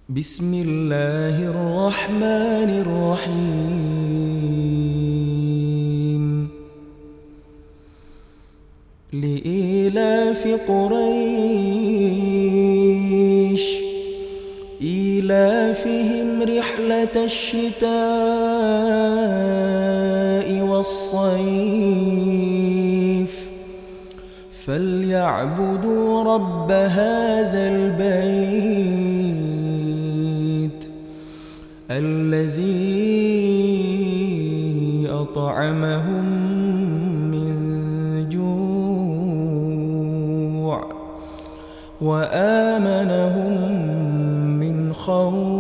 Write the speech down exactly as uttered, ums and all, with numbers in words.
بسم الله الرحمن الرحيم لإيلاف قريش إيلافهم رحلة الشتاء والصيف فليعبدوا رب هذا البيت الذي أطعمهم من جوع وآمنهم من خوف.